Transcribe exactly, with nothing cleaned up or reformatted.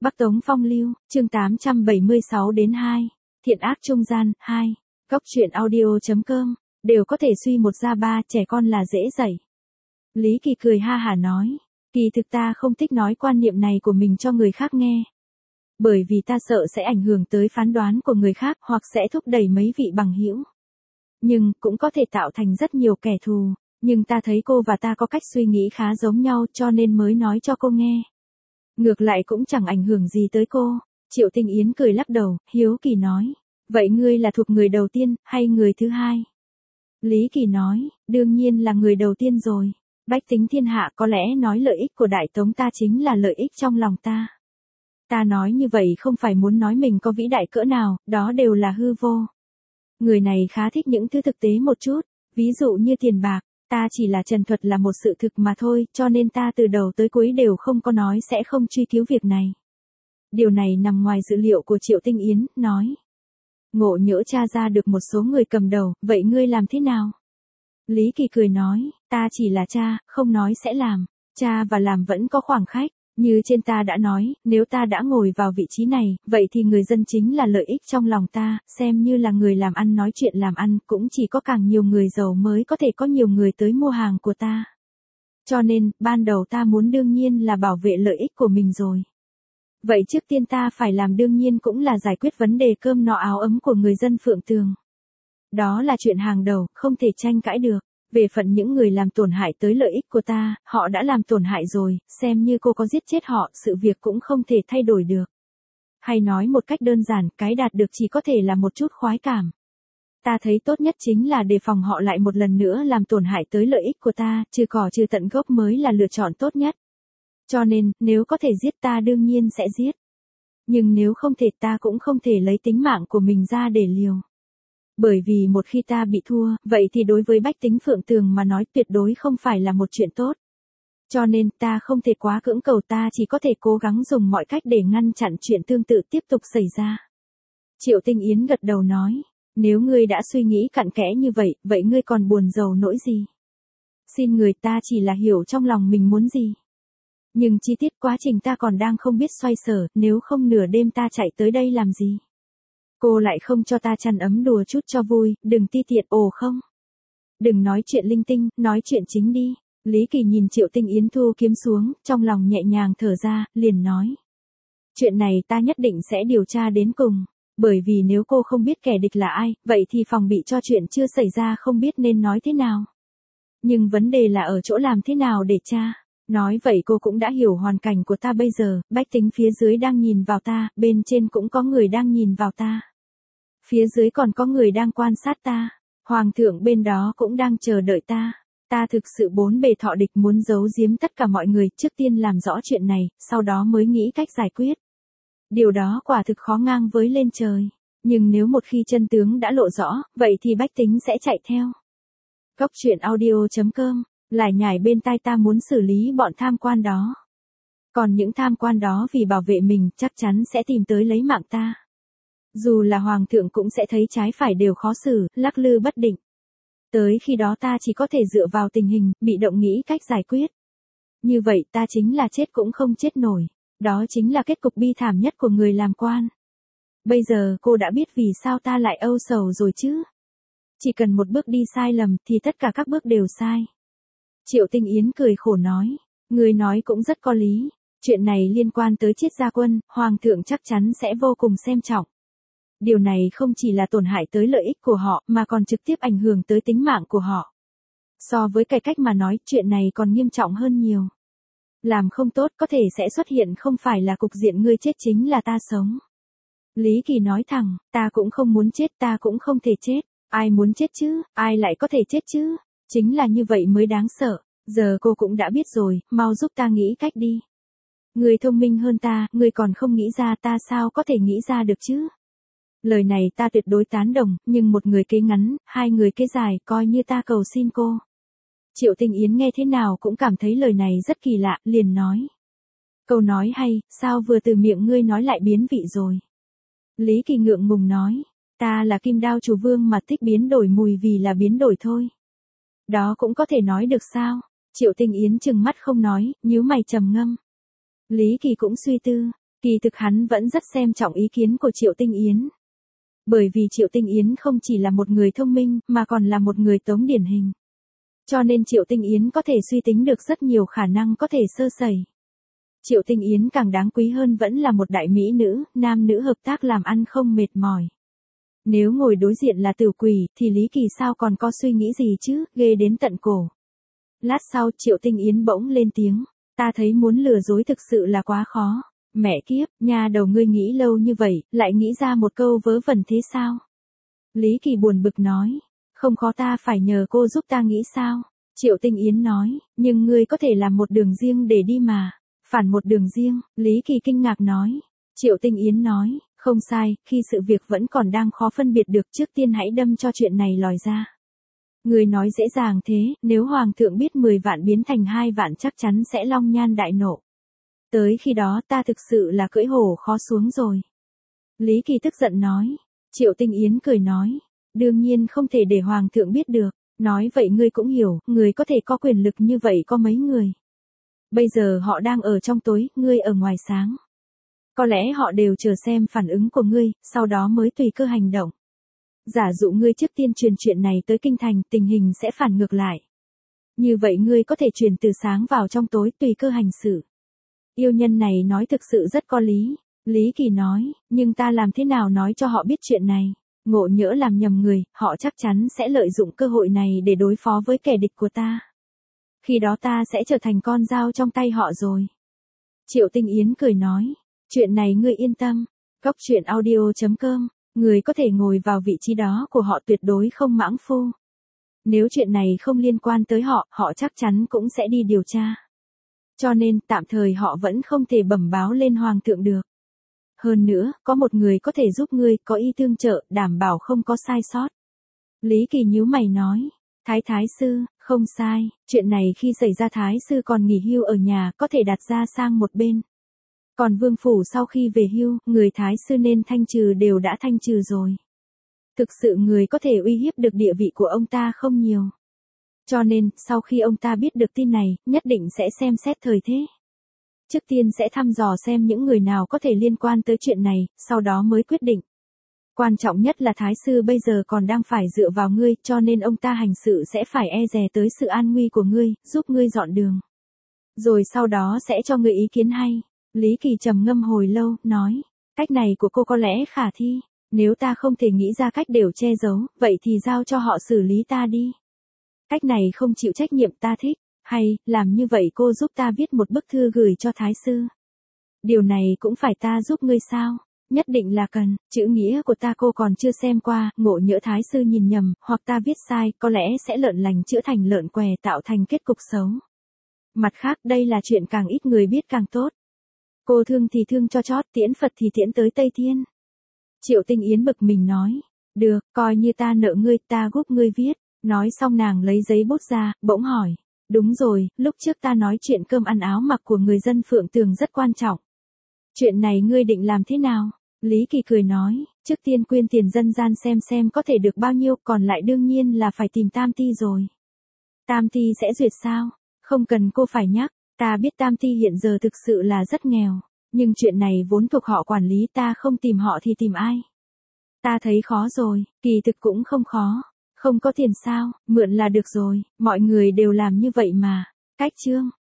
Bắc Tống Phong Lưu, chương tám trăm bảy mươi sáu đến hai. Thiện ác trung gian, hai. Góc truyện audio.com, đều có thể suy một ra ba, trẻ con là dễ dạy. Lý Kỳ cười ha hả nói, kỳ thực ta không thích nói quan niệm này của mình cho người khác nghe. Bởi vì ta sợ sẽ ảnh hưởng tới phán đoán của người khác hoặc sẽ thúc đẩy mấy vị bằng hữu. Nhưng, cũng có thể tạo thành rất nhiều kẻ thù, nhưng ta thấy cô và ta có cách suy nghĩ khá giống nhau cho nên mới nói cho cô nghe. Ngược lại cũng chẳng ảnh hưởng gì tới cô. Triệu Tinh Yến cười lắc đầu, hiếu kỳ nói. Vậy ngươi là thuộc người đầu tiên, hay người thứ hai? Lý Kỳ nói, đương nhiên là người đầu tiên rồi. Bách tính thiên hạ có lẽ nói lợi ích của Đại Tống ta chính là lợi ích trong lòng ta. Ta nói như vậy không phải muốn nói mình có vĩ đại cỡ nào, đó đều là hư vô. Người này khá thích những thứ thực tế một chút, ví dụ như tiền bạc. Ta chỉ là trần thuật là một sự thực mà thôi, cho nên ta từ đầu tới cuối đều không có nói sẽ không truy cứu việc này. Điều này nằm ngoài dữ liệu của Triệu Tinh Yến, nói. Ngộ nhỡ tra ra được một số người cầm đầu, vậy ngươi làm thế nào? Lý Kỳ cười nói, ta chỉ là cha, không nói sẽ làm. Cha và làm vẫn có khoảng cách. Như trên ta đã nói, nếu ta đã ngồi vào vị trí này, vậy thì người dân chính là lợi ích trong lòng ta, xem như là người làm ăn nói chuyện làm ăn, cũng chỉ có càng nhiều người giàu mới có thể có nhiều người tới mua hàng của ta. Cho nên, ban đầu ta muốn đương nhiên là bảo vệ lợi ích của mình rồi. Vậy trước tiên ta phải làm đương nhiên cũng là giải quyết vấn đề cơm no áo ấm của người dân Phượng Tường. Đó là chuyện hàng đầu, không thể tranh cãi được. Về phận những người làm tổn hại tới lợi ích của ta, họ đã làm tổn hại rồi, xem như cô có giết chết họ, sự việc cũng không thể thay đổi được. Hay nói một cách đơn giản, cái đạt được chỉ có thể là một chút khoái cảm. Ta thấy tốt nhất chính là đề phòng họ lại một lần nữa làm tổn hại tới lợi ích của ta, trừ cỏ trừ tận gốc mới là lựa chọn tốt nhất. Cho nên, nếu có thể giết ta đương nhiên sẽ giết. Nhưng nếu không thể ta cũng không thể lấy tính mạng của mình ra để liều. Bởi vì một khi ta bị thua, vậy thì đối với bách tính Phượng Tường mà nói tuyệt đối không phải là một chuyện tốt. Cho nên ta không thể quá cưỡng cầu, ta chỉ có thể cố gắng dùng mọi cách để ngăn chặn chuyện tương tự tiếp tục xảy ra. Triệu Tinh Yến gật đầu nói, nếu ngươi đã suy nghĩ cặn kẽ như vậy, vậy ngươi còn buồn rầu nỗi gì? Xin người, ta chỉ là hiểu trong lòng mình muốn gì. Nhưng chi tiết quá trình ta còn đang không biết xoay sở, nếu không nửa đêm ta chạy tới đây làm gì? Cô lại không cho ta chăn ấm đùa chút cho vui, đừng ti tiện, ồ không. Đừng nói chuyện linh tinh, nói chuyện chính đi. Lý Kỳ nhìn Triệu Tinh Yến thu kiếm xuống, trong lòng nhẹ nhàng thở ra, liền nói. Chuyện này ta nhất định sẽ điều tra đến cùng, bởi vì nếu cô không biết kẻ địch là ai, vậy thì phòng bị cho chuyện chưa xảy ra không biết nên nói thế nào. Nhưng vấn đề là ở chỗ làm thế nào để tra. Nói vậy cô cũng đã hiểu hoàn cảnh của ta bây giờ, bách tính phía dưới đang nhìn vào ta, bên trên cũng có người đang nhìn vào ta. Phía dưới còn có người đang quan sát ta, hoàng thượng bên đó cũng đang chờ đợi ta. Ta thực sự bốn bề thọ địch, muốn giấu giếm tất cả mọi người, trước tiên làm rõ chuyện này, sau đó mới nghĩ cách giải quyết. Điều đó quả thực khó ngang với lên trời, nhưng nếu một khi chân tướng đã lộ rõ, vậy thì bách tính sẽ chạy theo. Góc truyện audio.com, lải nhải bên tai ta muốn xử lý bọn tham quan đó. Còn những tham quan đó vì bảo vệ mình chắc chắn sẽ tìm tới lấy mạng ta. Dù là hoàng thượng cũng sẽ thấy trái phải đều khó xử, lắc lư bất định. Tới khi đó ta chỉ có thể dựa vào tình hình, bị động nghĩ cách giải quyết. Như vậy ta chính là chết cũng không chết nổi. Đó chính là kết cục bi thảm nhất của người làm quan. Bây giờ cô đã biết vì sao ta lại âu sầu rồi chứ. Chỉ cần một bước đi sai lầm thì tất cả các bước đều sai. Triệu Tinh Yến cười khổ nói. Người nói cũng rất có lý. Chuyện này liên quan tới Triết Gia Quân, hoàng thượng chắc chắn sẽ vô cùng xem trọng. Điều này không chỉ là tổn hại tới lợi ích của họ, mà còn trực tiếp ảnh hưởng tới tính mạng của họ. So với cái cách mà nói, chuyện này còn nghiêm trọng hơn nhiều. Làm không tốt có thể sẽ xuất hiện không phải là cục diện ngươi chết chính là ta sống. Lý Kỳ nói thẳng, ta cũng không muốn chết, ta cũng không thể chết. Ai muốn chết chứ, ai lại có thể chết chứ? Chính là như vậy mới đáng sợ. Giờ cô cũng đã biết rồi, mau giúp ta nghĩ cách đi. Người thông minh hơn ta, người còn không nghĩ ra, ta sao có thể nghĩ ra được chứ? Lời này ta tuyệt đối tán đồng, nhưng một người kế ngắn, hai người kế dài, coi như ta cầu xin cô. Triệu Tinh Yến nghe thế nào cũng cảm thấy lời này rất kỳ lạ, liền nói. Câu nói hay, sao vừa từ miệng ngươi nói lại biến vị rồi? Lý Kỳ ngượng ngùng nói, ta là Kim Đao Chủ Vương mà thích biến đổi mùi vì là biến đổi thôi. Đó cũng có thể nói được sao? Triệu Tinh Yến trừng mắt không nói, nhíu mày trầm ngâm. Lý Kỳ cũng suy tư, Kỳ thực hắn vẫn rất xem trọng ý kiến của Triệu Tinh Yến. Bởi vì Triệu Tinh Yến không chỉ là một người thông minh, mà còn là một người tống điển hình. Cho nên Triệu Tinh Yến có thể suy tính được rất nhiều khả năng có thể sơ sẩy. Triệu Tinh Yến càng đáng quý hơn vẫn là một đại mỹ nữ, nam nữ hợp tác làm ăn không mệt mỏi. Nếu ngồi đối diện là Tử Quỷ, thì Lý Kỳ sao còn có suy nghĩ gì chứ, ghê đến tận cổ. Lát sau Triệu Tinh Yến bỗng lên tiếng, ta thấy muốn lừa dối thực sự là quá khó. Mẹ kiếp, nha đầu ngươi nghĩ lâu như vậy, lại nghĩ ra một câu vớ vẩn thế sao? Lý Kỳ buồn bực nói, không khó, ta phải nhờ cô giúp ta nghĩ sao? Triệu Tinh Yến nói, nhưng ngươi có thể làm một đường riêng để đi mà. Phản một đường riêng, Lý Kỳ kinh ngạc nói. Triệu Tinh Yến nói, không sai, khi sự việc vẫn còn đang khó phân biệt được, trước tiên hãy đâm cho chuyện này lòi ra. Người nói dễ dàng thế, nếu Hoàng thượng biết mười vạn biến thành hai vạn chắc chắn sẽ long nhan đại nộ. Tới khi đó ta thực sự là cưỡi hổ khó xuống rồi. Lý Kỳ tức giận nói. Triệu Tinh Yến cười nói, đương nhiên không thể để Hoàng thượng biết được. Nói vậy ngươi cũng hiểu, người có thể có quyền lực như vậy có mấy người. Bây giờ họ đang ở trong tối, ngươi ở ngoài sáng. Có lẽ họ đều chờ xem phản ứng của ngươi, sau đó mới tùy cơ hành động. Giả dụ ngươi trước tiên truyền chuyện này tới kinh thành, tình hình sẽ phản ngược lại. Như vậy ngươi có thể truyền từ sáng vào trong tối, tùy cơ hành sự. Yêu nhân này nói thực sự rất có lý. Lý Kỳ nói, nhưng ta làm thế nào nói cho họ biết chuyện này? Ngộ nhỡ làm nhầm người, họ chắc chắn sẽ lợi dụng cơ hội này để đối phó với kẻ địch của ta. Khi đó ta sẽ trở thành con dao trong tay họ rồi. Triệu Tinh Yến cười nói, chuyện này ngươi yên tâm. Góc truyện audio chấm com, người có thể ngồi vào vị trí đó của họ tuyệt đối không mãng phu. Nếu chuyện này không liên quan tới họ, họ chắc chắn cũng sẽ đi điều tra. Cho nên, tạm thời họ vẫn không thể bẩm báo lên Hoàng thượng được. Hơn nữa, có một người có thể giúp ngươi, có y tương trợ, đảm bảo không có sai sót. Lý Kỳ nhíu mày nói, Thái Thái Sư, không sai, chuyện này khi xảy ra Thái Sư còn nghỉ hưu ở nhà, có thể đặt ra sang một bên. Còn Vương Phủ sau khi về hưu, người Thái Sư nên thanh trừ đều đã thanh trừ rồi. Thực sự người có thể uy hiếp được địa vị của ông ta không nhiều. Cho nên, sau khi ông ta biết được tin này, nhất định sẽ xem xét thời thế. Trước tiên sẽ thăm dò xem những người nào có thể liên quan tới chuyện này, sau đó mới quyết định. Quan trọng nhất là Thái Sư bây giờ còn đang phải dựa vào ngươi, cho nên ông ta hành sự sẽ phải e dè tới sự an nguy của ngươi, giúp ngươi dọn đường. Rồi sau đó sẽ cho ngươi ý kiến hay. Lý Kỳ trầm ngâm hồi lâu, nói, cách này của cô có lẽ khả thi. Nếu ta không thể nghĩ ra cách đều che giấu, vậy thì giao cho họ xử lý ta đi. Cách này không chịu trách nhiệm ta thích. Hay, làm như vậy cô giúp ta viết một bức thư gửi cho Thái Sư. Điều này cũng phải ta giúp ngươi sao? Nhất định là cần, chữ nghĩa của ta cô còn chưa xem qua, ngộ nhỡ Thái Sư nhìn nhầm, hoặc ta viết sai, có lẽ sẽ lợn lành chữa thành lợn què, tạo thành kết cục xấu. Mặt khác, đây là chuyện càng ít người biết càng tốt. Cô thương thì thương cho chót, tiễn Phật thì tiễn tới Tây Thiên. Triệu Tinh Yến bực mình nói, được, coi như ta nợ ngươi, ta giúp ngươi viết. Nói xong nàng lấy giấy bút ra, bỗng hỏi. Đúng rồi, lúc trước ta nói chuyện cơm ăn áo mặc của người dân Phượng Tường rất quan trọng. Chuyện này ngươi định làm thế nào? Lý Kỳ cười nói, trước tiên quyên tiền dân gian xem xem có thể được bao nhiêu, còn lại đương nhiên là phải tìm Tam Ty rồi. Tam Ty sẽ duyệt sao? Không cần cô phải nhắc, ta biết Tam Ty hiện giờ thực sự là rất nghèo, nhưng chuyện này vốn thuộc họ quản lý, ta không tìm họ thì tìm ai? Ta thấy khó rồi, kỳ thực cũng không khó. Không có tiền sao, mượn là được rồi, mọi người đều làm như vậy mà. Cách chương